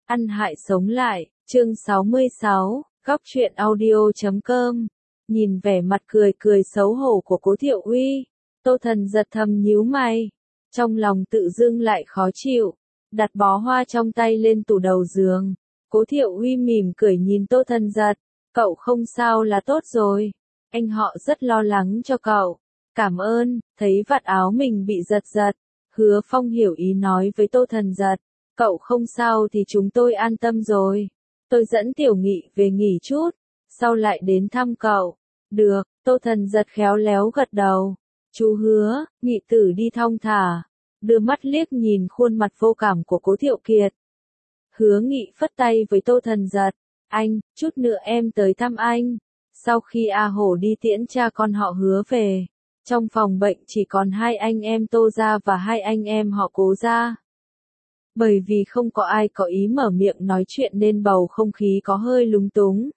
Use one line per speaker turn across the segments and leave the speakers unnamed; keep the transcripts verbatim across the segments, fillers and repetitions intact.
Ăn hại sống lại, chương sáu mươi sáu, góc truyện audio chấm com. Nhìn vẻ mặt cười cười xấu hổ của Cố Thiệu Uy, Tô Thần giật thầm nhíu mày, trong lòng tự dưng lại khó chịu, đặt bó hoa trong tay lên tủ đầu giường. Cố Thiệu Uy mỉm cười nhìn Tô Thần giật, cậu không sao là tốt rồi, anh họ rất lo lắng cho cậu. Cảm ơn. Thấy vạt áo mình bị giật giật, Hứa Phong hiểu ý nói với Tô Thần giật, cậu không sao thì chúng tôi an tâm rồi. Tôi dẫn Tiểu Nghị về nghỉ chút, sau lại đến thăm cậu. Được, Tô Thần giật khéo léo gật đầu. Chú Hứa, Nghị tử đi thong thả, đưa mắt liếc nhìn khuôn mặt vô cảm của Cố Thiệu Kiệt. Hứa Nghị phất tay với Tô Thần giật, anh, chút nữa em tới thăm anh. Sau khi A Hổ đi tiễn cha con họ Hứa về, trong phòng bệnh chỉ còn hai anh em Tô gia và hai anh em họ Cố gia. Bởi vì không có ai có ý mở miệng nói chuyện nên bầu không khí có hơi lúng túng.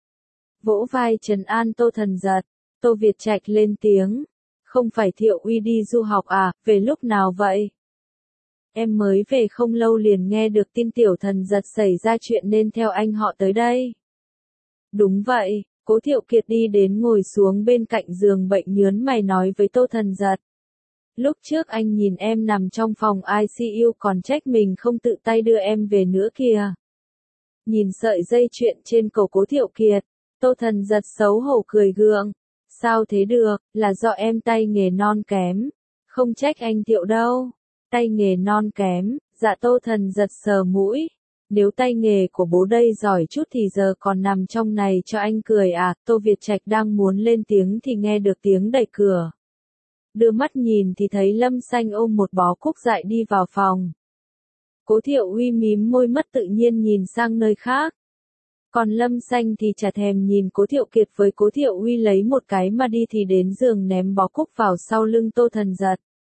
Vỗ vai trấn an Tô Thần giật, Tô Việt Trạch lên tiếng, không phải Thiệu Uy đi du học à, về lúc nào vậy? Em mới về không lâu liền nghe được tin Tiểu Thần giật xảy ra chuyện nên theo anh họ tới đây. Đúng vậy. Cố Thiệu Kiệt đi đến ngồi xuống bên cạnh giường bệnh nhớn mày nói với Tô Thần giật. Lúc trước anh nhìn em nằm trong phòng i xê u còn trách mình không tự tay đưa em về nữa kìa. Nhìn sợi dây chuyền trên cổ Cố Thiệu Kiệt, Tô Thần giật xấu hổ cười gượng. Sao thế được, là do em tay nghề non kém. Không trách anh Thiệu đâu. Tay nghề non kém, dạ Tô Thần giật sờ mũi. Nếu tay nghề của bố đây giỏi chút thì giờ còn nằm trong này cho anh cười à. Tô Việt Trạch đang muốn lên tiếng thì nghe được tiếng đẩy cửa. Đưa mắt nhìn thì thấy Lâm Xanh ôm một bó cúc dại đi vào phòng. Cố Thiệu Uy mím môi mất tự nhiên nhìn sang nơi khác. Còn Lâm Xanh thì chả thèm nhìn Cố Thiệu Kiệt với Cố Thiệu Uy lấy một cái mà đi thì đến giường ném bó cúc vào sau lưng Tô Thần giật.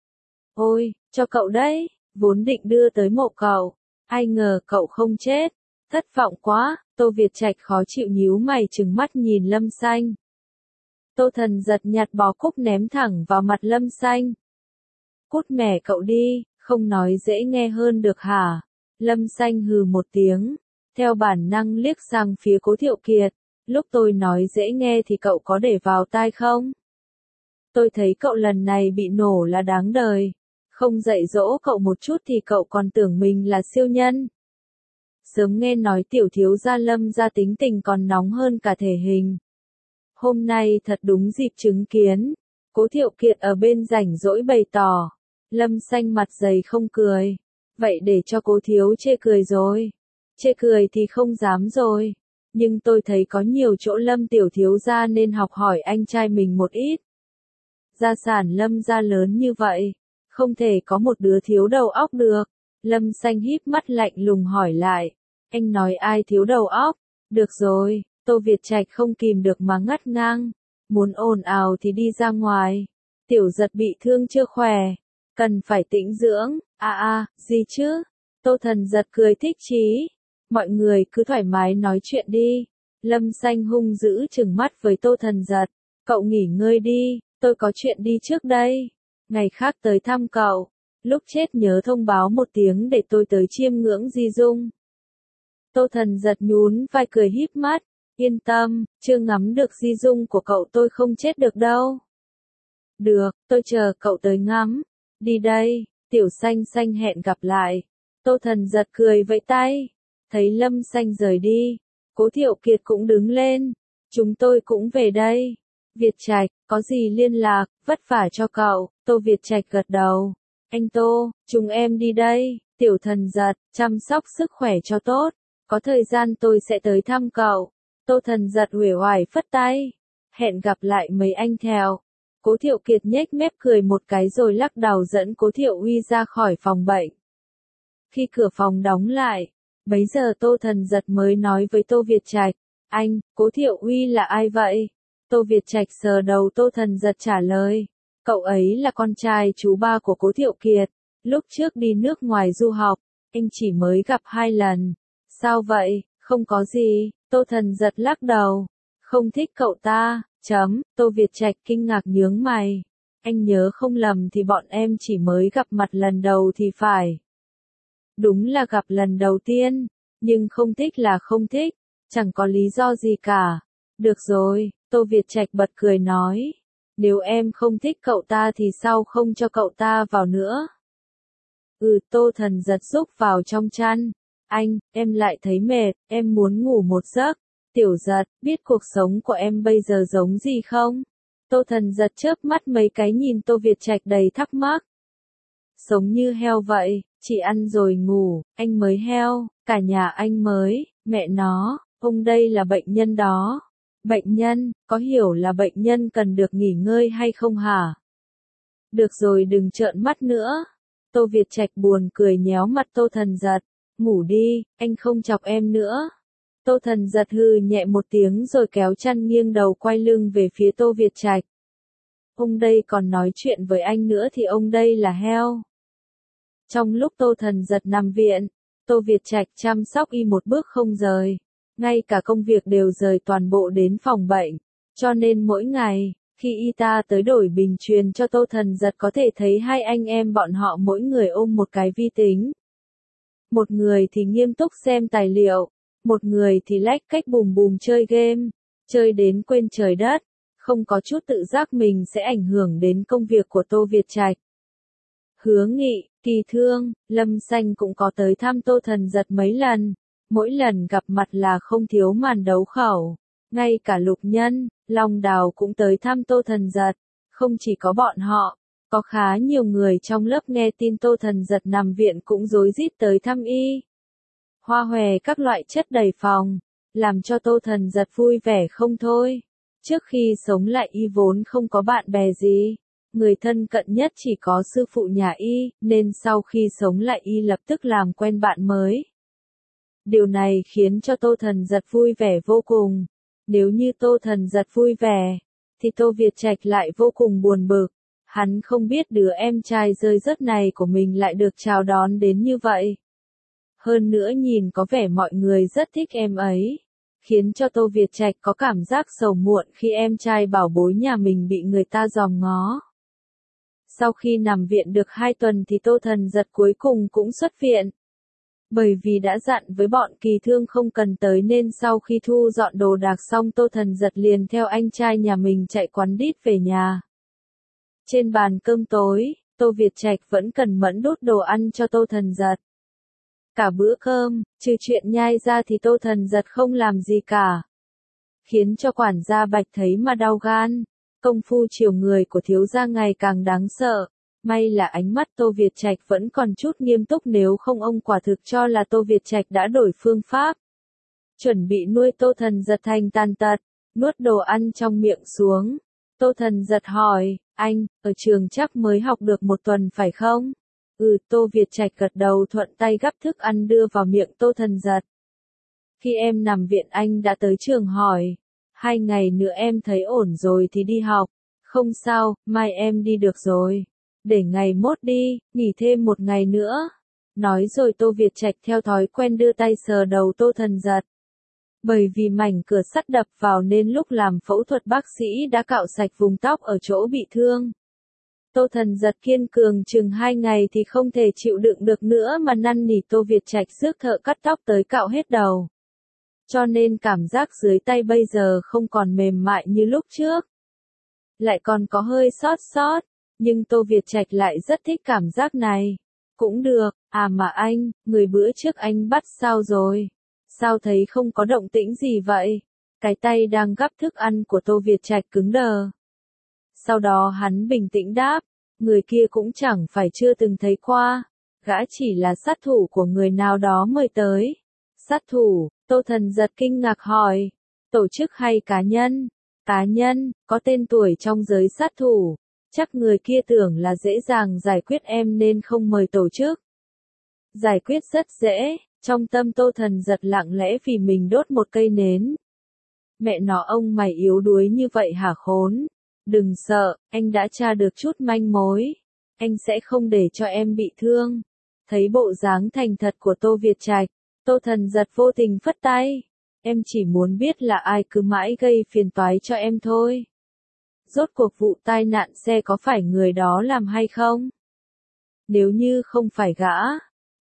Ôi, cho cậu đấy, vốn định đưa tới mộ cậu. Ai ngờ cậu không chết, thất vọng quá. Tô Việt Trạch khó chịu nhíu mày trừng mắt nhìn Lâm Xanh. Tô Thần giật nhặt bó cúc ném thẳng vào mặt Lâm Xanh. Cút mẻ cậu đi, không nói dễ nghe hơn được hả? Lâm Xanh hừ một tiếng, theo bản năng liếc sang phía Cố Thiệu Kiệt. Lúc tôi nói dễ nghe thì cậu có để vào tai không? Tôi thấy cậu lần này bị nổ là đáng đời. Không dạy dỗ cậu một chút thì cậu còn tưởng mình là siêu nhân. Sớm nghe nói tiểu thiếu gia Lâm gia tính tình còn nóng hơn cả thể hình. Hôm nay thật đúng dịp chứng kiến. Cố Thiệu Kiệt ở bên rảnh rỗi bày tỏ. Lâm Xanh mặt dày không cười. Vậy để cho Cố thiếu chê cười rồi. Chê cười thì không dám rồi. Nhưng tôi thấy có nhiều chỗ Lâm tiểu thiếu gia nên học hỏi anh trai mình một ít. Gia sản Lâm gia lớn như vậy. Không thể có một đứa thiếu đầu óc được. Lâm Xanh híp mắt lạnh lùng hỏi lại. Anh nói ai thiếu đầu óc? Được rồi, Tô Việt Trạch không kìm được mà ngắt ngang. Muốn ồn ào thì đi ra ngoài. Tiểu giật bị thương chưa khỏe. Cần phải tĩnh dưỡng. À à, gì chứ? Tô Thần giật cười thích chí. Mọi người cứ thoải mái nói chuyện đi. Lâm Xanh hung dữ trừng mắt với Tô Thần giật. Cậu nghỉ ngơi đi, tôi có chuyện đi trước đây. Ngày khác tới thăm cậu, lúc chết nhớ thông báo một tiếng để tôi tới chiêm ngưỡng di dung. Tô Thần giật nhún vai cười híp mắt, yên tâm, chưa ngắm được di dung của cậu tôi không chết được đâu. Được, tôi chờ cậu tới ngắm. Đi đây, Tiểu Xanh Xanh hẹn gặp lại. Tô Thần giật cười vẫy tay, thấy Lâm Xanh rời đi, Cố Thiệu Kiệt cũng đứng lên. Chúng tôi cũng về đây. Việt Trạch, có gì liên lạc, vất vả cho cậu. Tô Việt Trạch gật đầu. Anh Tô, chúng em đi đây. Tiểu Thần giật, chăm sóc sức khỏe cho tốt. Có thời gian tôi sẽ tới thăm cậu. Tô Thần giật uể oải phất tay. Hẹn gặp lại mấy anh theo. Cố Thiệu Kiệt nhếch mép cười một cái rồi lắc đầu dẫn Cố Thiệu Uy ra khỏi phòng bệnh. Khi cửa phòng đóng lại, bấy giờ Tô Thần giật mới nói với Tô Việt Trạch. Anh, Cố Thiệu Uy là ai vậy? Tô Việt Trạch sờ đầu Tô Thần giật trả lời. Cậu ấy là con trai chú ba của Cố Thiệu Kiệt. Lúc trước đi nước ngoài du học, anh chỉ mới gặp hai lần. Sao vậy? Không có gì. Tô Thần giật lắc đầu. Không thích cậu ta, chấm. Tô Việt Trạch kinh ngạc nhướng mày. Anh nhớ không lầm thì bọn em chỉ mới gặp mặt lần đầu thì phải. Đúng là gặp lần đầu tiên. Nhưng không thích là không thích, chẳng có lý do gì cả. Được rồi, Tô Việt Trạch bật cười nói. Nếu em không thích cậu ta thì sao không cho cậu ta vào nữa? Ừ, Tô Thần giật rúc vào trong chăn. Anh, em lại thấy mệt, em muốn ngủ một giấc. Tiểu giật, biết cuộc sống của em bây giờ giống gì không? Tô Thần giật chớp mắt mấy cái nhìn Tô Việt Trạch đầy thắc mắc. Sống như heo vậy, chỉ ăn rồi ngủ, anh mới heo, cả nhà anh mới, mẹ nó, ông đây là bệnh nhân đó. Bệnh nhân, có hiểu là bệnh nhân cần được nghỉ ngơi hay không hả? Được rồi đừng trợn mắt nữa. Tô Việt Trạch buồn cười nhéo mặt Tô Thần giật. Ngủ đi, anh không chọc em nữa. Tô Thần giật hừ nhẹ một tiếng rồi kéo chăn nghiêng đầu quay lưng về phía Tô Việt Trạch. Ông đây còn nói chuyện với anh nữa thì ông đây là heo. Trong lúc Tô Thần giật nằm viện, Tô Việt Trạch chăm sóc y một bước không rời. Ngay cả công việc đều rời toàn bộ đến phòng bệnh. Cho nên mỗi ngày, khi y ta tới đổi bình truyền cho Tô Thần giật có thể thấy hai anh em bọn họ mỗi người ôm một cái vi tính. Một người thì nghiêm túc xem tài liệu, một người thì lách cách bùm bùm chơi game, chơi đến quên trời đất, không có chút tự giác mình sẽ ảnh hưởng đến công việc của Tô Việt Trạch. Hứa Nghị, Kỳ Thương, Lâm Xanh cũng có tới thăm Tô Thần giật mấy lần, mỗi lần gặp mặt là không thiếu màn đấu khẩu. Ngay cả Lục Nhân, Long Đào cũng tới thăm Tô Thần giật, không chỉ có bọn họ, có khá nhiều người trong lớp nghe tin Tô Thần giật nằm viện cũng rối rít tới thăm y. Hoa hòe các loại chất đầy phòng, làm cho Tô Thần giật vui vẻ không thôi. Trước khi sống lại y vốn không có bạn bè gì, người thân cận nhất chỉ có sư phụ nhà y, nên sau khi sống lại y lập tức làm quen bạn mới. Điều này khiến cho Tô Thần giật vui vẻ vô cùng. Nếu như Tô Thần giật vui vẻ, thì Tô Việt Trạch lại vô cùng buồn bực. Hắn không biết đứa em trai rơi rớt này của mình lại được chào đón đến như vậy. Hơn nữa nhìn có vẻ mọi người rất thích em ấy, khiến cho Tô Việt Trạch có cảm giác sầu muộn khi em trai bảo bối nhà mình bị người ta dòm ngó. Sau khi nằm viện được hai tuần thì Tô Thần giật cuối cùng cũng xuất viện. Bởi vì đã dặn với bọn Kỳ Thương không cần tới nên sau khi thu dọn đồ đạc xong Tô Thần giật liền theo anh trai nhà mình chạy quán đít về nhà. Trên bàn cơm tối, Tô Việt Trạch vẫn cần mẫn đút đồ ăn cho Tô Thần giật. Cả bữa cơm, trừ chuyện nhai ra thì Tô Thần giật không làm gì cả. Khiến cho quản gia Bạch thấy mà đau gan. Công phu chiều người của thiếu gia ngày càng đáng sợ. May là ánh mắt Tô Việt Trạch vẫn còn chút nghiêm túc, nếu không ông quả thực cho là Tô Việt Trạch đã đổi phương pháp. Chuẩn bị nuôi Tô Thần giật thành tàn tật, nuốt đồ ăn trong miệng xuống. Tô Thần giật hỏi, anh, ở trường chắc mới học được một tuần phải không? Ừ, Tô Việt Trạch gật đầu thuận tay gắp thức ăn đưa vào miệng Tô Thần giật. Khi em nằm viện anh đã tới trường hỏi, hai ngày nữa em thấy ổn rồi thì đi học. Không sao, mai em đi được rồi. Để ngày mốt đi, nghỉ thêm một ngày nữa. Nói rồi Tô Việt Trạch theo thói quen đưa tay sờ đầu Tô Thần giật. Bởi vì mảnh cửa sắt đập vào nên lúc làm phẫu thuật bác sĩ đã cạo sạch vùng tóc ở chỗ bị thương. Tô Thần giật kiên cường chừng hai ngày thì không thể chịu đựng được nữa mà năn nỉ Tô Việt Trạch rước thợ cắt tóc tới cạo hết đầu. Cho nên cảm giác dưới tay bây giờ không còn mềm mại như lúc trước. Lại còn có hơi xót xót, nhưng Tô Việt Trạch lại rất thích cảm giác này. Cũng được, à mà anh, người bữa trước anh bắt sao rồi? Sao thấy không có động tĩnh gì vậy? Cái tay đang gắp thức ăn của Tô Việt Trạch cứng đờ. Sau đó hắn bình tĩnh đáp, người kia cũng chẳng phải chưa từng thấy qua. Gã chỉ là sát thủ của người nào đó mời tới. Sát thủ, Tô Thần giật kinh ngạc hỏi. Tổ chức hay cá nhân? Cá nhân, có tên tuổi trong giới sát thủ. Chắc người kia tưởng là dễ dàng giải quyết em nên không mời tổ chức. Giải quyết rất dễ, trong tâm Tô Thần giật lặng lẽ vì mình đốt một cây nến. Mẹ nó ông mày yếu đuối như vậy hả khốn? Đừng sợ, anh đã tra được chút manh mối. Anh sẽ không để cho em bị thương. Thấy bộ dáng thành thật của Tô Việt Trạch, Tô Thần giật vô tình phất tay. Em chỉ muốn biết là ai cứ mãi gây phiền toái cho em thôi. Rốt cuộc vụ tai nạn xe có phải người đó làm hay không? Nếu như không phải gã,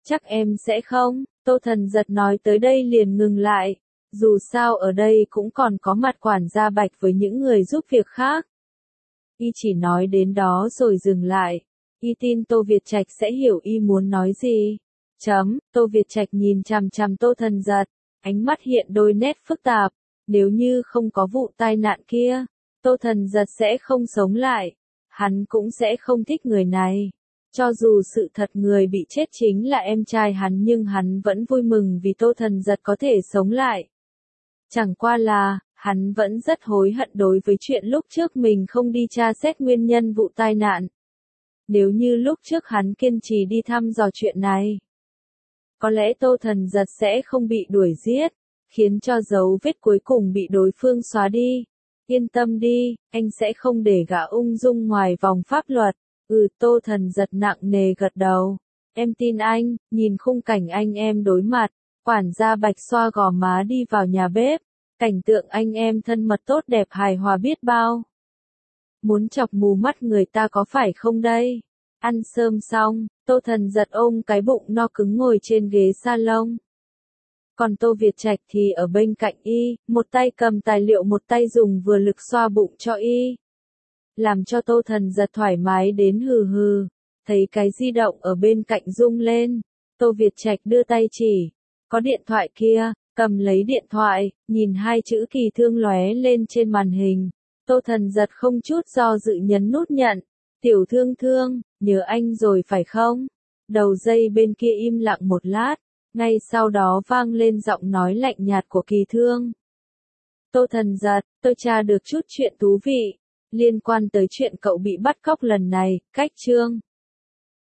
Chắc em sẽ không, Tô Thần Giật nói tới đây liền ngừng lại. Dù sao ở đây cũng còn có mặt quản gia Bạch với những người giúp việc khác. Y chỉ nói đến đó rồi dừng lại. Y tin Tô Việt Trạch sẽ hiểu y muốn nói gì. Chấm, Tô Việt Trạch nhìn chằm chằm Tô Thần Giật, ánh mắt hiện đôi nét phức tạp. Nếu như không có vụ tai nạn kia, Tô Thần Giật sẽ không sống lại. Hắn cũng sẽ không thích người này. Cho dù sự thật người bị chết chính là em trai hắn nhưng hắn vẫn vui mừng vì Tô Thần Giật có thể sống lại. Chẳng qua là, hắn vẫn rất hối hận đối với chuyện lúc trước mình không đi tra xét nguyên nhân vụ tai nạn. Nếu như lúc trước hắn kiên trì đi thăm dò chuyện này, có lẽ Tô Thần Giật sẽ không bị đuổi giết, khiến cho dấu vết cuối cùng bị đối phương xóa đi. Yên tâm đi, anh sẽ không để gã ung dung ngoài vòng pháp luật. Ừ, Tô Thần Giật nặng nề gật đầu. Em tin anh, nhìn khung cảnh anh em đối mặt, quản gia Bạch xoa gò má đi vào nhà bếp, cảnh tượng anh em thân mật tốt đẹp hài hòa biết bao. Muốn chọc mù mắt người ta có phải không đây? Ăn cơm xong, Tô Thần Giật ôm cái bụng no cứng ngồi trên ghế salon. Còn Tô Việt Trạch thì ở bên cạnh y, một tay cầm tài liệu một tay dùng vừa lực xoa bụng cho y. Làm cho Tô Thần Giật thoải mái đến hừ hừ, thấy cái di động ở bên cạnh rung lên. Tô Việt Trạch đưa tay chỉ, có điện thoại kia, cầm lấy điện thoại, nhìn hai chữ Kỳ Thương lóe lên trên màn hình. Tô Thần Giật không chút do dự nhấn nút nhận. Tiểu Thương Thương, nhớ anh rồi phải không? Đầu dây bên kia im lặng một lát, ngay sau đó vang lên giọng nói lạnh nhạt của Kỳ Thương. Tô Thần Giật, tôi tra được chút chuyện thú vị, liên quan tới chuyện cậu bị bắt cóc lần này, cách chương.